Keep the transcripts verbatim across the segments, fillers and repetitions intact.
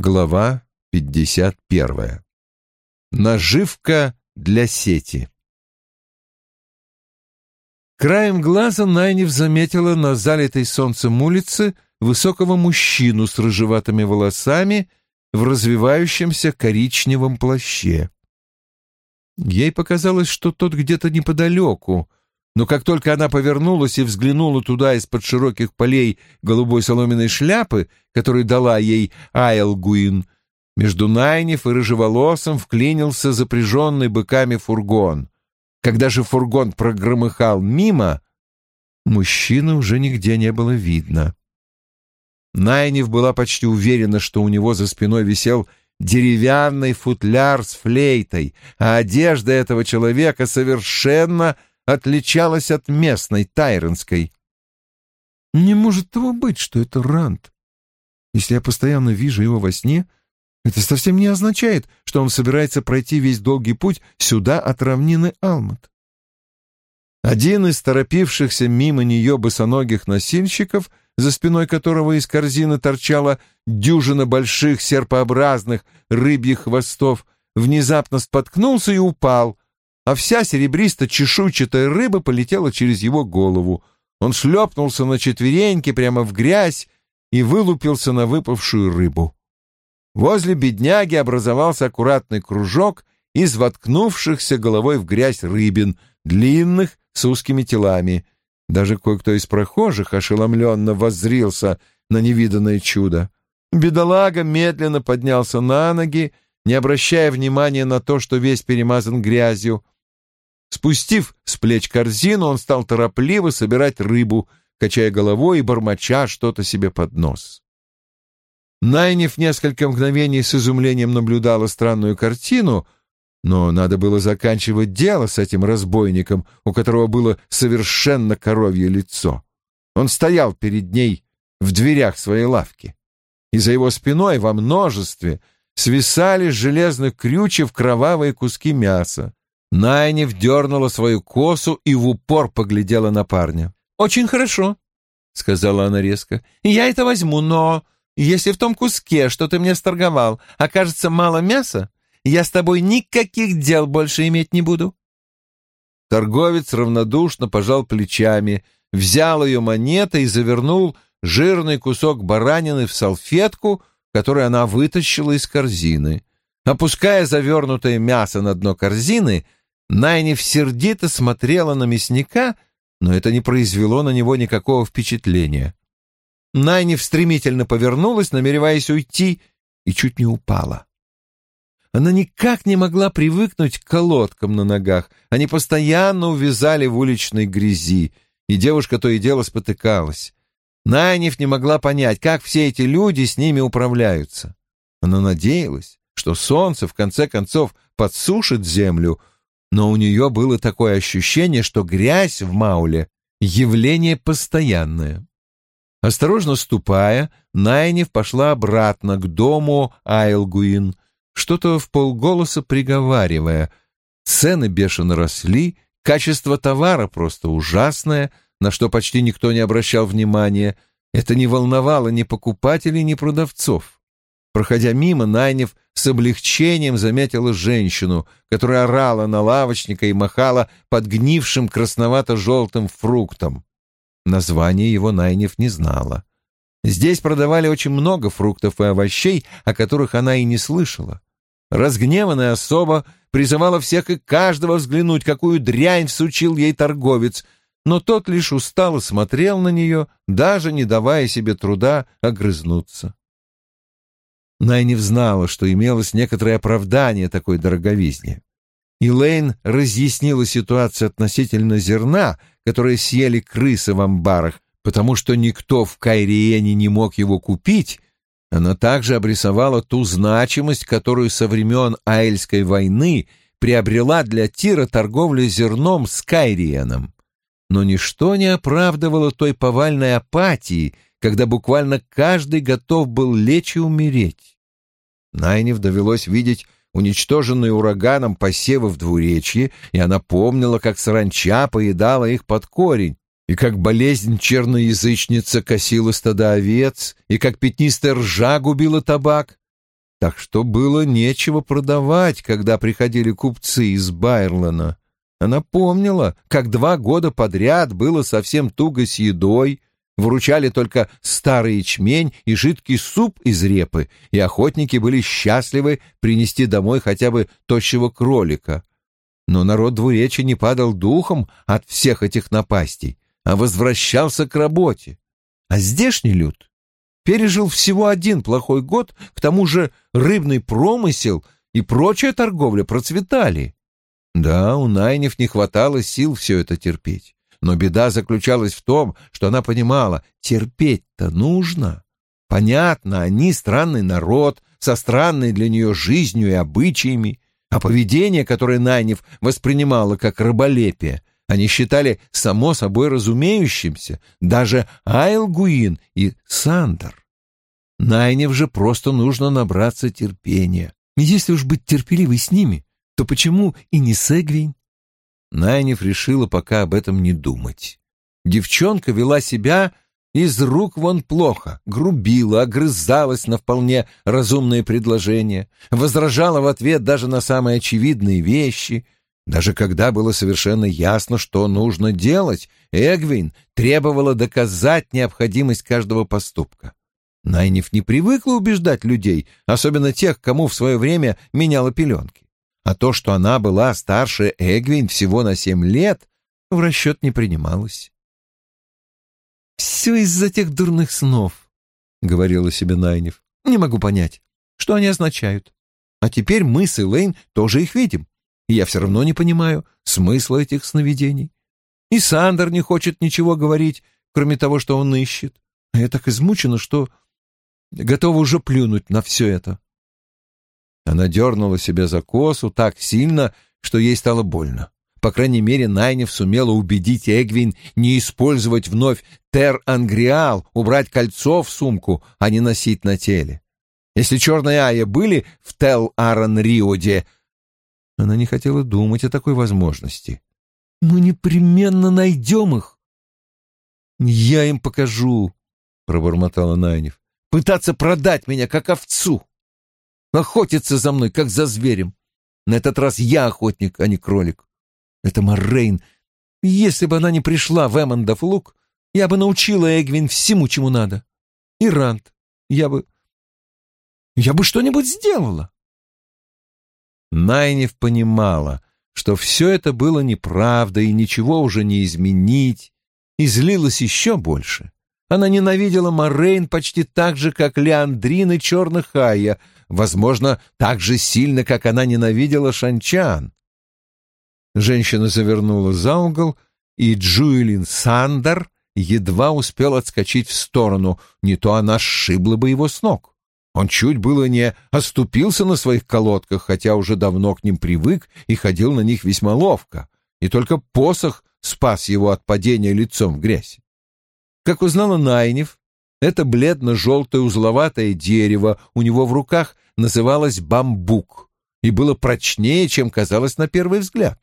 Глава пятьдесят первая. Наживка для сети. Краем глаза Найниф заметила на залитой солнцем улице высокого мужчину с рыжеватыми волосами в развивающемся коричневом плаще. Ей показалось, что тот где-то неподалеку, но как только она повернулась и взглянула туда из-под широких полей голубой соломенной шляпы, которую дала ей Айлгуин, между Найниф и рыжеволосым вклинился запряженный быками фургон. Когда же фургон прогромыхал мимо, мужчины уже нигде не было видно. Найниф была почти уверена, что у него за спиной висел деревянный футляр с флейтой, а одежда этого человека совершенно отличалась от местной тайронской. Не может того быть, что это Ранд. Если я постоянно вижу его во сне, это совсем не означает, что он собирается пройти весь долгий путь сюда от равнины Алмат. Один из торопившихся мимо нее босоногих носильщиков, за спиной которого из корзины торчала дюжина больших серпообразных рыбьих хвостов, внезапно споткнулся и упал, а вся серебристо-чешуйчатая рыба полетела через его голову. Он шлепнулся на четвереньки прямо в грязь и вылупился на выпавшую рыбу. Возле бедняги образовался аккуратный кружок из воткнувшихся головой в грязь рыбин, длинных, с узкими телами. Даже кое-кто из прохожих ошеломленно воззрился на невиданное чудо. Бедолага медленно поднялся на ноги, не обращая внимания на то, что весь перемазан грязью. Спустив с плеч корзину, он стал торопливо собирать рыбу, качая головой и бормоча что-то себе под нос. Найниф несколько мгновений с изумлением наблюдала странную картину, но надо было заканчивать дело с этим разбойником, у которого было совершенно коровье лицо. Он стоял перед ней в дверях своей лавки, и за его спиной во множестве свисали с железных крючев кровавые куски мяса. Найниф дернула свою косу и в упор поглядела на парня. «Очень хорошо», — сказала она резко. «Я это возьму, но если в том куске, что ты мне сторговал, окажется мало мяса, я с тобой никаких дел больше иметь не буду». Торговец равнодушно пожал плечами, взял ее монеты и завернул жирный кусок баранины в салфетку, которую она вытащила из корзины. Опуская завернутое мясо на дно корзины, Найниф сердито смотрела на мясника, но это не произвело на него никакого впечатления. Найниф стремительно повернулась, намереваясь уйти, и чуть не упала. Она никак не могла привыкнуть к колодкам на ногах. Они постоянно увязали в уличной грязи, и девушка то и дело спотыкалась. Найниф не могла понять, как все эти люди с ними управляются. Она надеялась, что солнце в конце концов подсушит землю, но у нее было такое ощущение, что грязь в Мауле — явление постоянное. Осторожно ступая, Найниф пошла обратно к дому Айлгуин, что-то вполголоса приговаривая. Цены бешено росли, качество товара просто ужасное, на что почти никто не обращал внимания. Это не волновало ни покупателей, ни продавцов. Проходя мимо, Найниф с облегчением заметила женщину, которая орала на лавочника и махала подгнившим красновато-желтым фруктом. Название его Найниф не знала. Здесь продавали очень много фруктов и овощей, о которых она и не слышала. Разгневанная особа призывала всех и каждого взглянуть, какую дрянь всучил ей торговец, но тот лишь устало смотрел на нее, даже не давая себе труда огрызнуться. Найниф знала, что имелось некоторое оправдание такой дороговизне. Элейн разъяснила ситуацию относительно зерна, которое съели крысы в амбарах, потому что никто в Кайриене не мог его купить. Она также обрисовала ту значимость, которую со времен Аэльской войны приобрела для Тира торговля зерном с Кайриеном. Но ничто не оправдывало той повальной апатии, когда буквально каждый готов был лечь и умереть. Найниф довелось видеть уничтоженные ураганом посевы в двуречье, и она помнила, как саранча поедала их под корень, и как болезнь черноязычница косила стада овец, и как пятнистая ржа губила табак. так что было нечего продавать, когда приходили купцы из Байрлана. Она помнила, как два года подряд было совсем туго с едой, выручали только старый ячмень и жидкий суп из репы, и охотники были счастливы принести домой хотя бы тощего кролика. Но народ двуречья не падал духом от всех этих напастей, а возвращался к работе. А здешний люд пережил всего один плохой год, к тому же рыбный промысел и прочая торговля процветали. Да, у Найниф не хватало сил все это терпеть, но беда заключалась в том, что она понимала, терпеть-то нужно. Понятно, они странный народ, со странной для нее жизнью и обычаями, а поведение, которое Найниф воспринимала как раболепие, они считали само собой разумеющимся, даже Айлгуин и Сандер. Найниф же просто нужно набраться терпения. Если уж быть терпеливой с ними, то почему и не с Эгвейн? Найниф решила пока об этом не думать. Девчонка вела себя из рук вон плохо, грубила, огрызалась на вполне разумные предложения, возражала в ответ даже на самые очевидные вещи. Даже когда было совершенно ясно, что нужно делать, Эгвейн требовала доказать необходимость каждого поступка. Найниф не привыкла убеждать людей, особенно тех, кому в свое время меняла пеленки. А то, что она была старше Эгвейн всего на семь лет, в расчет не принималось. «Все из-за тех дурных снов», — говорила себе Найниф. «Не могу понять, что они означают. А теперь мы с Элейн тоже их видим, и я все равно не понимаю смысла этих сновидений. И Сандер не хочет ничего говорить, кроме того, что он ищет. А я так измучена, что готова уже плюнуть на все это». Она дернула себя за косу так сильно, что ей стало больно. По крайней мере, Найниф сумела убедить Эгвейн не использовать вновь Тер-Ангриал, убрать кольцо в сумку, а не носить на теле. Если черные Айя были в Тел-Аран-Риоде, она не хотела думать о такой возможности. «Мы непременно найдем их». «Я им покажу», — пробормотала Найниф. «Пытаться продать меня, как овцу. Охотиться за мной, как за зверем. На этот раз я охотник, а не кролик. Это Моррейн. Если бы она не пришла в Эммондов луг, я бы научила Эгвейн всему, чему надо. И Ранд. Я бы... Я бы что-нибудь сделала». Найниф понимала, что все это было неправда и ничего уже не изменить, и злилась еще больше. Она ненавидела Моррейн почти так же, как Леандрин и черных Айя, возможно, так же сильно, как она ненавидела Шанчан. Женщина завернула за угол, и Джуэлин Сандер едва успел отскочить в сторону, не то она сшибла бы его с ног. Он чуть было не оступился на своих колодках, хотя уже давно к ним привык и ходил на них весьма ловко, и только посох спас его от падения лицом в грязь. Как узнала Найниф, это бледно-желтое узловатое дерево у него в руках называлось бамбук и было прочнее, чем казалось на первый взгляд.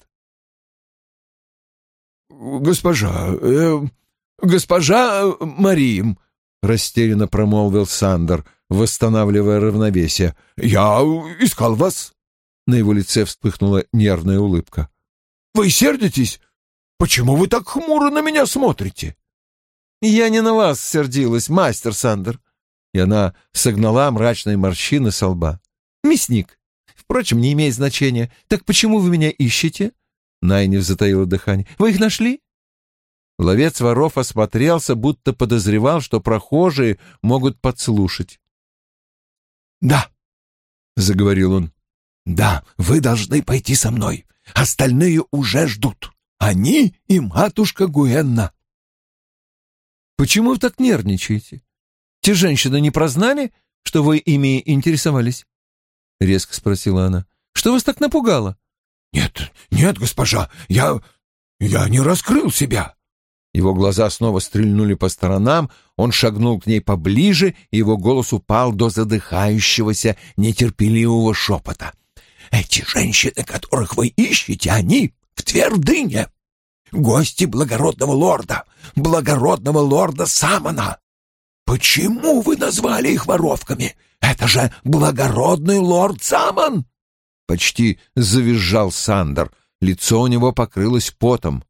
«Госпожа, э, госпожа Марим», — растерянно промолвил Сандер, восстанавливая равновесие, — «я искал вас». На его лице вспыхнула нервная улыбка. «Вы сердитесь? Почему вы так хмуро на меня смотрите?» «Я не на вас сердилась, мастер Сандер». И она согнала мрачные морщины со лба. «Мясник. Впрочем, не имеет значения. Так почему вы меня ищете?» Найниф затаила дыхание. «Вы их нашли?» Ловец воров осмотрелся, будто подозревал, что прохожие могут подслушать. «Да», — заговорил он, — «да, вы должны пойти со мной. Остальные уже ждут. Они и матушка Гуэнна». «Почему вы так нервничаете? Те женщины не прознали, что вы ими интересовались?» — резко спросила она. «Что вас так напугало?» «Нет, нет, госпожа, я... я не раскрыл себя». Его глаза снова стрельнули по сторонам, он шагнул к ней поближе, и его голос упал до задыхающегося, нетерпеливого шепота. «Эти женщины, которых вы ищете, они в твердыне. Гости благородного лорда, благородного лорда Самона. почему вы назвали их воровками? Это же благородный лорд Самон!» Почти завизжал Сандер. Лицо у него покрылось потом.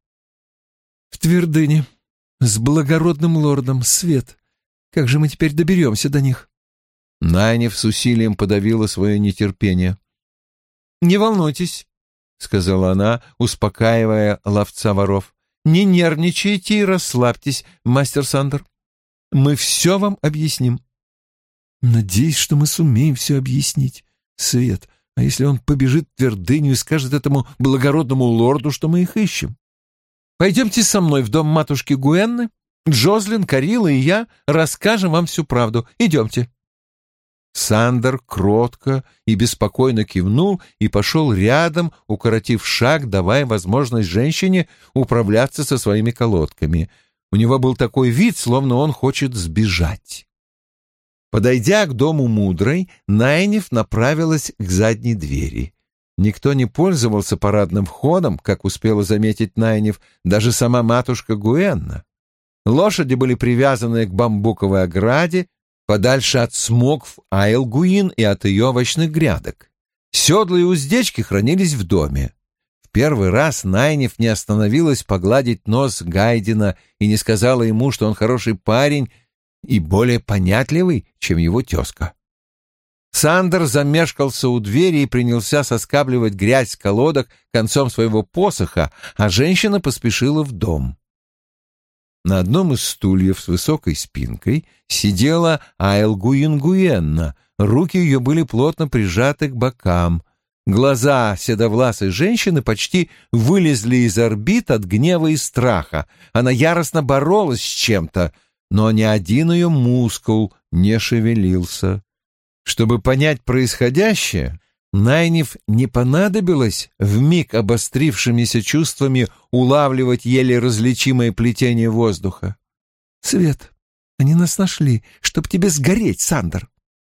«В твердыне. С благородным лордом. Свет. Как же мы теперь доберемся до них?» Найниф с усилием подавила свое нетерпение. «Не волнуйтесь», — сказала она, успокаивая ловца воров. «Не нервничайте и расслабьтесь, мастер Сандер. Мы все вам объясним». «Надеюсь, что мы сумеем все объяснить, Свет. А если он побежит в твердыню и скажет этому благородному лорду, что мы их ищем? Пойдемте со мной в дом матушки Гуэнны. Джозлин, Карила и я расскажем вам всю правду. Идемте». Сандер кротко и беспокойно кивнул и пошел рядом, укоротив шаг, давая возможность женщине управляться со своими колодками. У него был такой вид, словно он хочет сбежать. Подойдя к дому мудрой, Найниф направилась к задней двери. Никто не пользовался парадным входом, как успела заметить Найниф, даже сама матушка Гуэнна. Лошади были привязаны к бамбуковой ограде, подальше от смокв Айлгуин и от ее овощных грядок. Седла и уздечки хранились в доме. В первый раз Найниф не остановилась погладить нос Гайдена и не сказала ему, что он хороший парень и более понятливый, чем его тезка. Сандер замешкался у двери и принялся соскабливать грязь с колодок концом своего посоха, а женщина поспешила в дом. На одном из стульев с высокой спинкой сидела Айлгуин-Гуенна. Руки ее были плотно прижаты к бокам. Глаза седовласой женщины почти вылезли из орбит от гнева и страха. Она яростно боролась с чем-то, но ни один ее мускул не шевелился. Чтобы понять происходящее, Найниф не понадобилось вмиг обострившимися чувствами улавливать еле различимое плетение воздуха. «Свет, они нас нашли, чтоб тебе сгореть, Сандер!»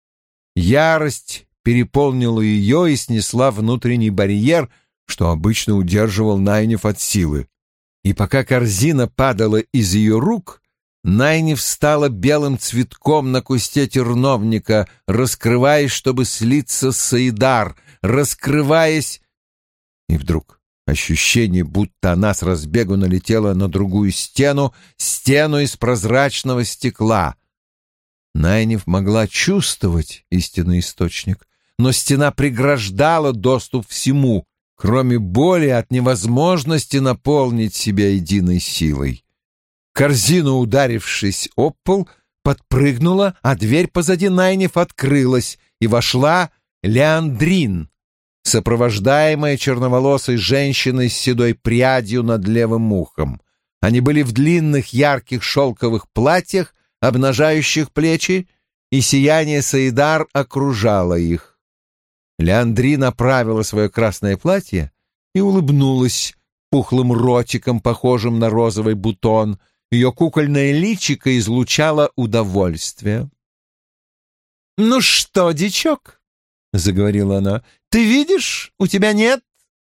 Ярость переполнила ее и снесла внутренний барьер, что обычно удерживал Найниф от силы. И пока корзина падала из ее рук, Найниф стала белым цветком на кусте терновника, раскрываясь, чтобы слиться с Саидар, раскрываясь... И вдруг ощущение, будто она с разбегу налетела на другую стену, стену из прозрачного стекла. Найниф могла чувствовать истинный источник, но стена преграждала доступ всему, кроме боли от невозможности наполнить себя единой силой. Корзина, ударившись об пол, подпрыгнула, а дверь позади Найниф открылась, и вошла Леандрин, сопровождаемая черноволосой женщиной с седой прядью над левым ухом. Они были в длинных ярких шелковых платьях, обнажающих плечи, и сияние Саидар окружало их. Леандрин оправила свое красное платье и улыбнулась пухлым ротиком, похожим на розовый бутон. Ее кукольное личико излучало удовольствие. «Ну что, дичок?» — заговорила она. «Ты видишь, у тебя нет?»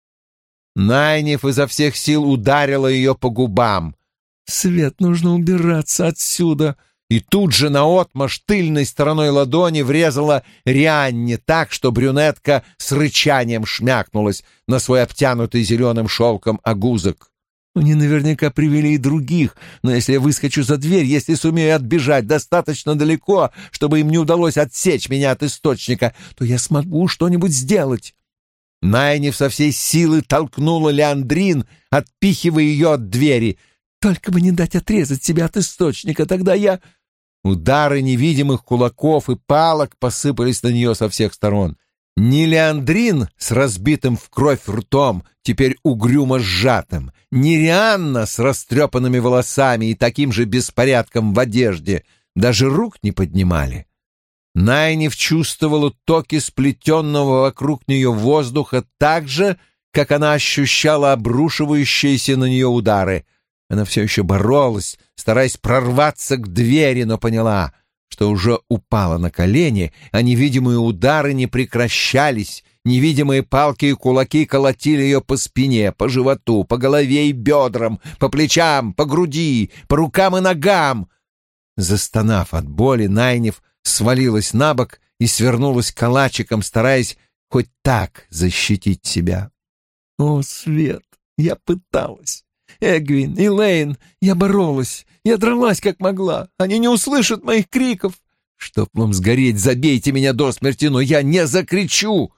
Найниф изо всех сил ударила ее по губам. «Свет, нужно убираться отсюда!» И тут же наотмашь тыльной стороной ладони врезала Рианне так, что брюнетка с рычанием шмякнулась на свой обтянутый зеленым шелком огузок. «Они наверняка привели и других, но если я выскочу за дверь, если сумею отбежать достаточно далеко, чтобы им не удалось отсечь меня от источника, то я смогу что-нибудь сделать». Найниф со всей силы толкнула Леандрин, отпихивая ее от двери. «Только бы не дать отрезать себя от источника, тогда я...» Удары невидимых кулаков и палок посыпались на нее со всех сторон. Не Леандрин с разбитым в кровь ртом, теперь угрюмо сжатым, не Рианна с растрепанными волосами и таким же беспорядком в одежде, даже рук не поднимали. Найниф чувствовала токи сплетенного вокруг нее воздуха так же, как она ощущала обрушивающиеся на нее удары. Она все еще боролась, стараясь прорваться к двери, но поняла, что уже упала на колени, а невидимые удары не прекращались, невидимые палки и кулаки колотили ее по спине, по животу, по голове и бедрам, по плечам, по груди, по рукам и ногам. Застонав от боли, Найниф свалилась на бок и свернулась калачиком, стараясь хоть так защитить себя. «О, Свет, я пыталась. Эгвин, Элейн, я боролась, я дралась как могла. Они не услышат моих криков. Чтоб вам сгореть, забейте меня до смерти, но я не закричу!»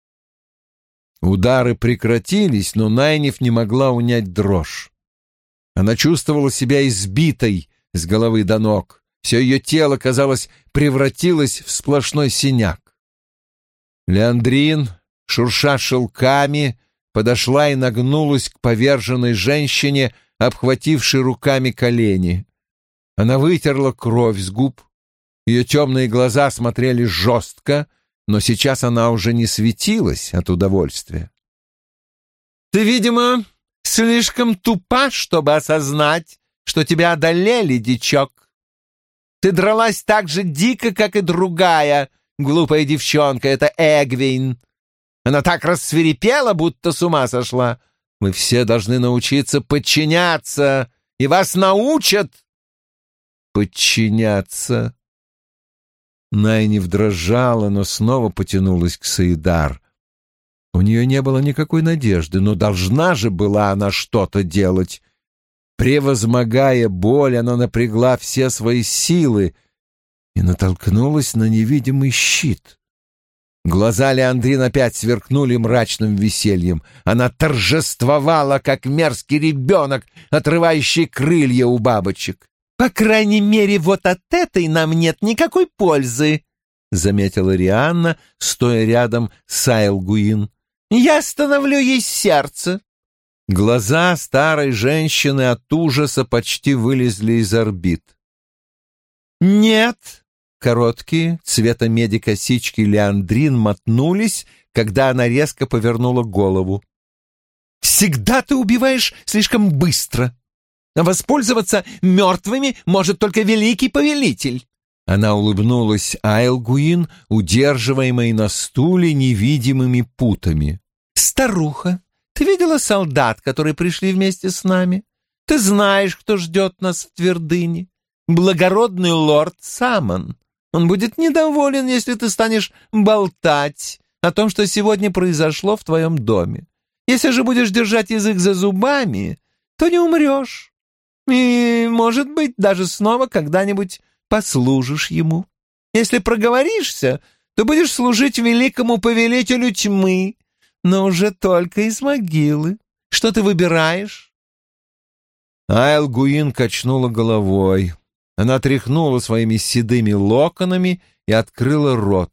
Удары прекратились, но Найниф не могла унять дрожь. Она чувствовала себя избитой с головы до ног. Все ее тело, казалось, превратилось в сплошной синяк. Леандрин, шурша шелками, подошла и нагнулась к поверженной женщине, обхватившей руками колени. Она вытерла кровь с губ. Ее темные глаза смотрели жестко, но сейчас она уже не светилась от удовольствия. «Ты, видимо, слишком тупа, чтобы осознать, что тебя одолели, дичок. Ты дралась так же дико, как и другая глупая девчонка, это Эгвин. Она так рассвирепела, будто с ума сошла. Мы все должны научиться подчиняться, и вас научат подчиняться». Найниф дрожала, но снова потянулась к Саидар. У нее не было никакой надежды, но должна же была она что-то делать. Превозмогая боль, она напрягла все свои силы и натолкнулась на невидимый щит. Глаза Леандрин опять сверкнули мрачным весельем. Она торжествовала, как мерзкий ребенок, отрывающий крылья у бабочек. «По крайней мере, вот от этой нам нет никакой пользы», — заметила Рианна, стоя рядом с Айлгуин. «Я остановлю ей сердце». Глаза старой женщины от ужаса почти вылезли из орбит. «Нет». Короткие, цвета меди косички Леандрин мотнулись, когда она резко повернула голову. «Всегда ты убиваешь слишком быстро. Воспользоваться мертвыми может только великий повелитель». Она улыбнулась Айлгуин, удерживаемой на стуле невидимыми путами. «Старуха, ты видела солдат, которые пришли вместе с нами? Ты знаешь, кто ждет нас в твердыне. Благородный лорд Самон. Он будет недоволен, если ты станешь болтать о том, что сегодня произошло в твоем доме. Если же будешь держать язык за зубами, то не умрешь. И, может быть, даже снова когда-нибудь послужишь ему. Если проговоришься, то будешь служить великому повелителю тьмы, но уже только из могилы. Что ты выбираешь?» Айлгуин качнула головой. Она тряхнула своими седыми локонами и открыла рот.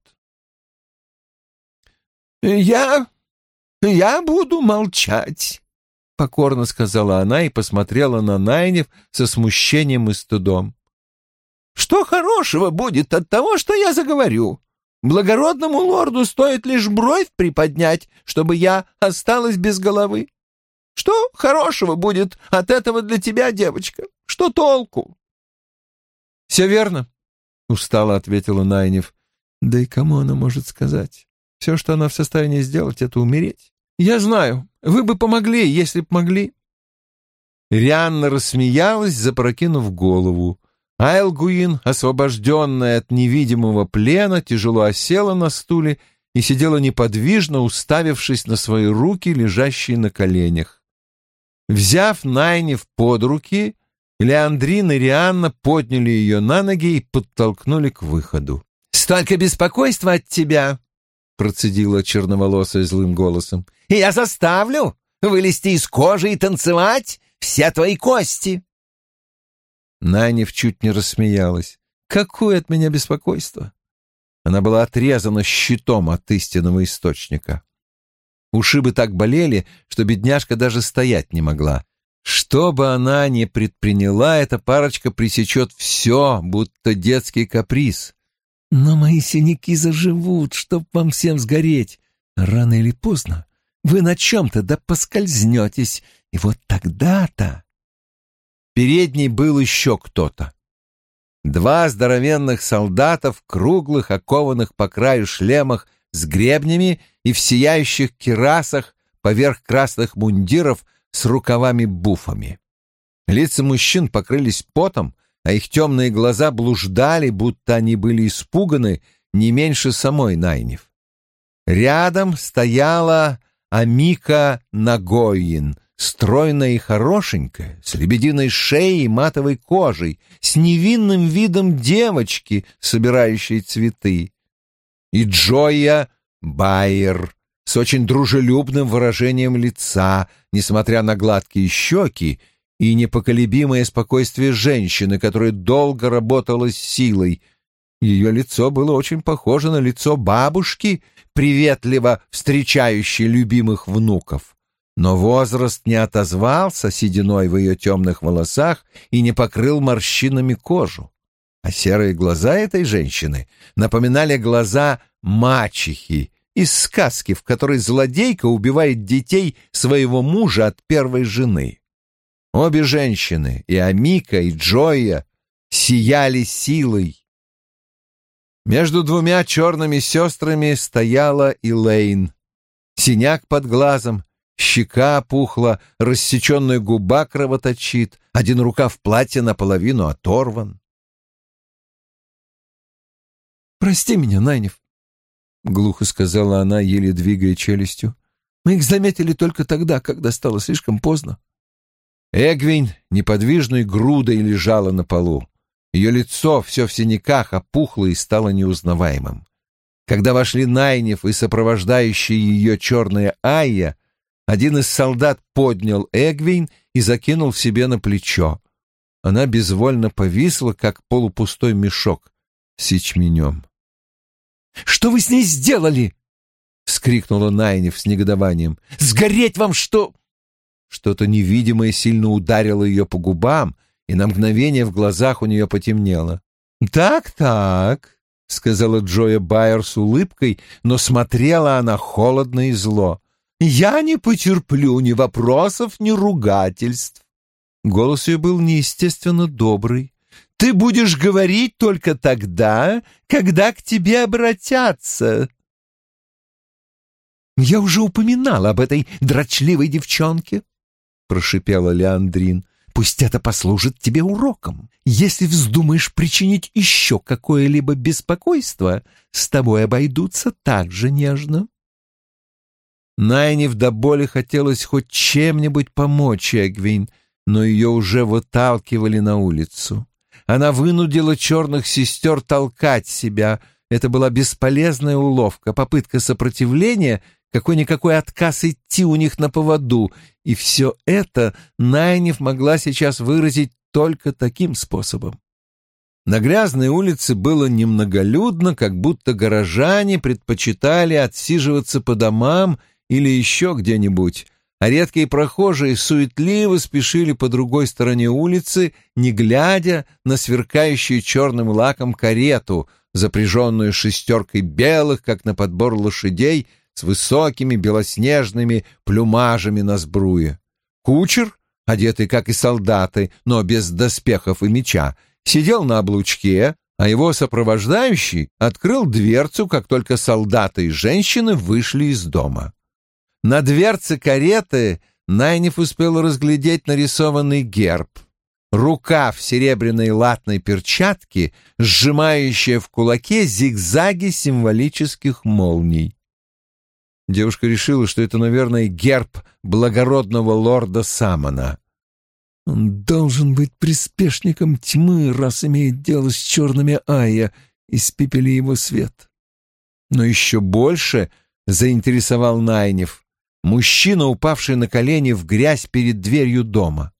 «Я... я буду молчать», — покорно сказала она и посмотрела на Найниф со смущением и стыдом. «Что хорошего будет от того, что я заговорю? Благородному лорду стоит лишь бровь приподнять, чтобы я осталась без головы. Что хорошего будет от этого для тебя, девочка? Что толку?» «Все верно», — устало ответила Найниф. «Да и кому она может сказать? Все, что она в состоянии сделать, — это умереть. Я знаю, вы бы помогли, если б могли». Рианна рассмеялась, запрокинув голову. Айлгуин, освобожденная от невидимого плена, тяжело осела на стуле и сидела неподвижно, уставившись на свои руки, лежащие на коленях. Взяв Найниф под руки, Леандрин и Рианна подняли ее на ноги и подтолкнули к выходу. «Столько беспокойства от тебя!» — процедила черноволосая злым голосом. «И я заставлю вылезти из кожи и танцевать все твои кости!» Найниф чуть не рассмеялась. «Какое от меня беспокойство?» Она была отрезана щитом от истинного источника. Ушибы так болели, что бедняжка даже стоять не могла. Что бы она ни предприняла, эта парочка пресечет все, будто детский каприз. «Но мои синяки заживут, чтоб вам всем сгореть. Рано или поздно вы на чем-то да поскользнетесь, и вот тогда-то...» Передней был еще кто-то. Два здоровенных солдата в круглых, окованных по краю шлемах с гребнями и в сияющих кирасах поверх красных мундиров с рукавами-буфами. Лица мужчин покрылись потом, а их темные глаза блуждали, будто они были испуганы не меньше самой Найниф. Рядом стояла Амика Нагоин, стройная и хорошенькая, с лебединой шеей и матовой кожей, с невинным видом девочки, собирающей цветы. И Джоя Байер с очень дружелюбным выражением лица, несмотря на гладкие щеки и непоколебимое спокойствие женщины, которая долго работала с силой. Ее лицо было очень похоже на лицо бабушки, приветливо встречающей любимых внуков. Но возраст не отозвался сединой в ее темных волосах и не покрыл морщинами кожу. А серые глаза этой женщины напоминали глаза мачехи из сказки, в которой злодейка убивает детей своего мужа от первой жены. Обе женщины, и Амика, и Джоя, сияли силой. Между двумя черными сестрами стояла Элейн. Синяк под глазом, щека опухла, рассеченная губа кровоточит, один рукав платья наполовину оторван. «Прости меня, Найниф», — глухо сказала она, еле двигая челюстью. «Мы их заметили только тогда, когда стало слишком поздно». Эгвин неподвижной грудой лежала на полу. Ее лицо, все в синяках, опухло и стало неузнаваемым. Когда вошли Найниф и сопровождающая ее черная Айя, один из солдат поднял Эгвин и закинул себе на плечо. Она безвольно повисла, как полупустой мешок с ячменем. «Что вы с ней сделали?» — вскрикнула Найниф с негодованием. «Сгореть вам что?» Что-то невидимое сильно ударило ее по губам, и на мгновение в глазах у нее потемнело. «Так-так», — сказала Джоя Байер с улыбкой, но смотрела она холодно и зло. «Я не потерплю ни вопросов, ни ругательств». Голос ее был неестественно добрый. «Ты будешь говорить только тогда, когда к тебе обратятся». «Я уже упоминала об этой дрочливой девчонке», — прошипела Леандрин. «Пусть это послужит тебе уроком. Если вздумаешь причинить еще какое-либо беспокойство, с тобой обойдутся так же нежно». Найниф до боли хотелось хоть чем-нибудь помочь Эгвин, но ее уже выталкивали на улицу. Она вынудила черных сестер толкать себя. Это была бесполезная уловка, попытка сопротивления, какой-никакой отказ идти у них на поводу. И все это Найниф могла сейчас выразить только таким способом. На грязной улице было немноголюдно, как будто горожане предпочитали отсиживаться по домам или еще где-нибудь, а редкие прохожие суетливо спешили по другой стороне улицы, не глядя на сверкающую черным лаком карету, запряженную шестеркой белых, как на подбор лошадей, с высокими белоснежными плюмажами на сбруе. Кучер, одетый, как и солдаты, но без доспехов и меча, сидел на облучке, а его сопровождающий открыл дверцу, как только солдаты и женщины вышли из дома. На дверце кареты Найниф успел разглядеть нарисованный герб. Рука в серебряной латной перчатке, сжимающая в кулаке зигзаги символических молний. Девушка решила, что это, наверное, герб благородного лорда Саммона. «Он должен быть приспешником тьмы, раз имеет дело с черными Айя, испепели его свет». Но еще больше заинтересовал Найниф мужчина, упавший на колени в грязь перед дверью дома.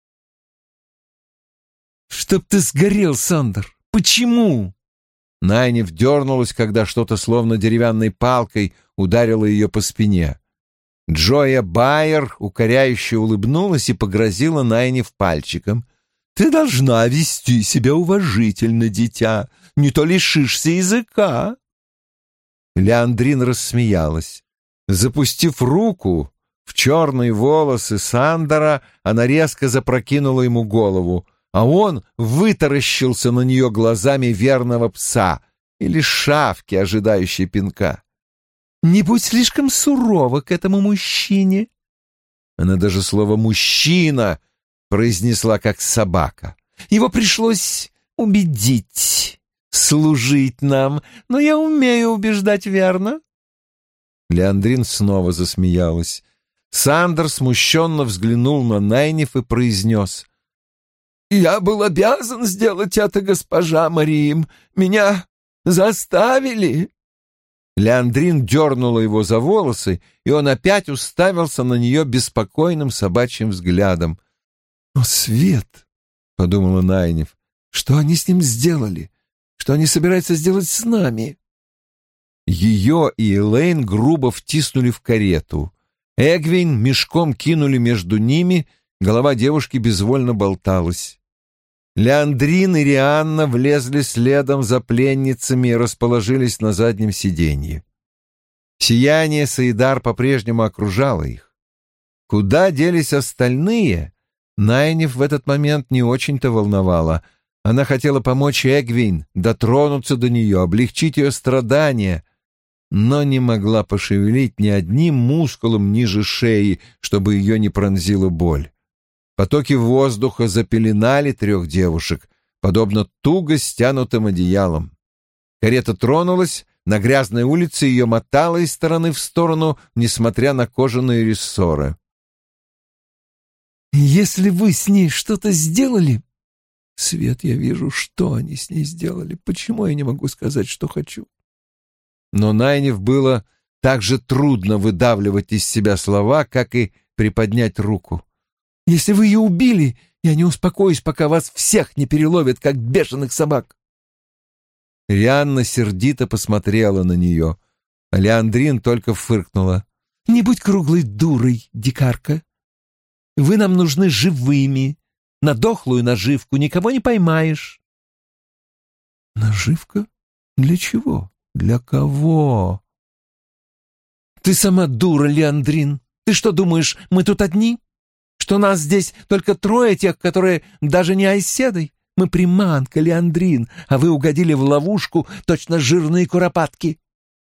«Чтоб ты сгорел, Сандер! Почему?» Найниф дернулась, когда что-то словно деревянной палкой ударило ее по спине. Джоя Байер укоряюще улыбнулась и погрозила Найниф пальчиком. «Ты должна вести себя уважительно, дитя, не то лишишься языка». Леандрин рассмеялась. Запустив руку в черные волосы Сандера, она резко запрокинула ему голову, а он вытаращился на нее глазами верного пса или шавки, ожидающей пинка. «Не будь слишком сурова к этому мужчине». Она даже слово «мужчина» произнесла как собака. Его пришлось убедить, служить нам, но я умею убеждать, верно?» Леандрин снова засмеялась. Сандер смущенно взглянул на Найниф и произнес: «Я был обязан сделать это, госпожа Мариим. Меня заставили». Леандрин дернула его за волосы, и он опять уставился на нее беспокойным собачьим взглядом. «О, Свет!» — подумала Найниф. «Что они с ним сделали? Что они собираются сделать с нами?» Ее и Элейн грубо втиснули в карету. Эгвин мешком кинули между ними, голова девушки безвольно болталась. Леандрин и Рианна влезли следом за пленницами и расположились на заднем сиденье. Сияние Саидар по-прежнему окружало их. Куда делись остальные, Найниф в этот момент не очень-то волновала. Она хотела помочь Эгвин, дотронуться до нее, облегчить ее страдания, но не могла пошевелить ни одним мускулом ниже шеи, чтобы ее не пронзила боль. Потоки воздуха запеленали трех девушек, подобно туго стянутым одеялом. Карета тронулась, на грязной улице ее мотало из стороны в сторону, несмотря на кожаные рессоры. «Если вы с ней что-то сделали...» «Свет, я вижу, что они с ней сделали. Почему я не могу сказать, что хочу?» Но Найниф было так же трудно выдавливать из себя слова, как и приподнять руку. «Если вы ее убили, я не успокоюсь, пока вас всех не переловят, как бешеных собак». Рианна сердито посмотрела на нее, а Леандрин только фыркнула. «Не будь круглой дурой, дикарка. Вы нам нужны живыми. На дохлую наживку никого не поймаешь». «Наживка? Для чего? Для кого?» «Ты сама дура, Леандрин. Ты что думаешь, мы тут одни? Что нас здесь только трое тех, которые даже не айседой? Мы приманка, Леандрин, а вы угодили в ловушку, точно жирные куропатки».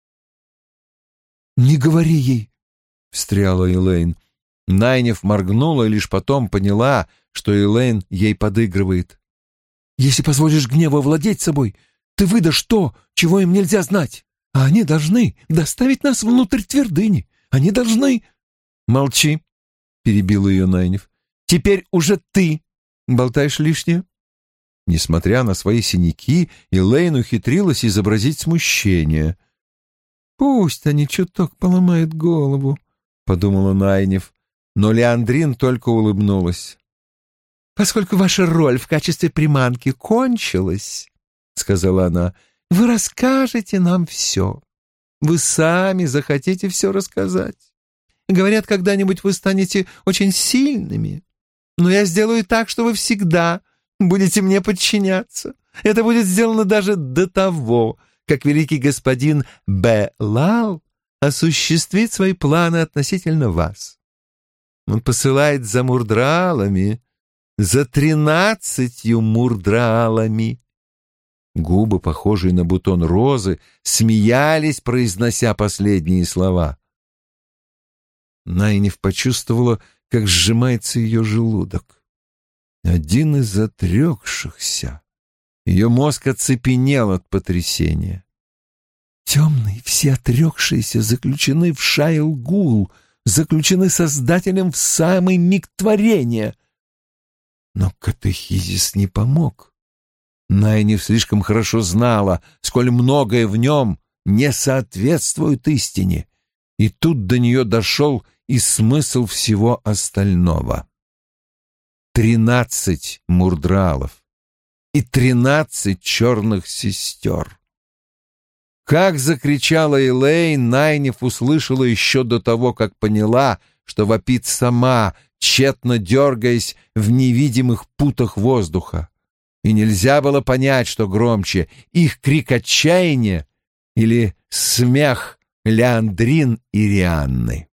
«Не говори ей», — встряла Элейн. Найниф моргнула и лишь потом поняла, что Элейн ей подыгрывает. «Если позволишь гневу овладеть собой, ты выдашь то, чего им нельзя знать. А они должны доставить нас внутрь твердыни. Они должны...» «Молчи», — перебила ее Найниф. «Теперь уже ты болтаешь лишнее». Несмотря на свои синяки, Элейн ухитрилась изобразить смущение. «Пусть они чуток поломают голову», — подумала Найниф, но Леандрин только улыбнулась. «Поскольку ваша роль в качестве приманки кончилась, — сказала она, — вы расскажете нам все. Вы сами захотите все рассказать. Говорят, когда-нибудь вы станете очень сильными, но я сделаю так, что вы всегда будете мне подчиняться. Это будет сделано даже до того, как великий господин Белал осуществит свои планы относительно вас. Он посылает за мурдралами, за тринадцатью мурдралами». Губы, похожие на бутон розы, смеялись, произнося последние слова. Найниф почувствовала, как сжимается ее желудок. Один из отрекшихся. Ее мозг оцепенел от потрясения. «Темные, все отрекшиеся, заключены в Шайл-Гул, заключены Создателем в самый миг творения». Но катехизис не помог. Найниф слишком хорошо знала, сколь многое в нем не соответствует истине, и тут до нее дошел и смысл всего остального. Тринадцать мурдралов и тринадцать черных сестер. Как закричала Элейн, Найниф услышала еще до того, как поняла, что вопит сама, тщетно дергаясь в невидимых путах воздуха. И нельзя было понять, что громче, их крик отчаяния или смех Леандрин и Рианны.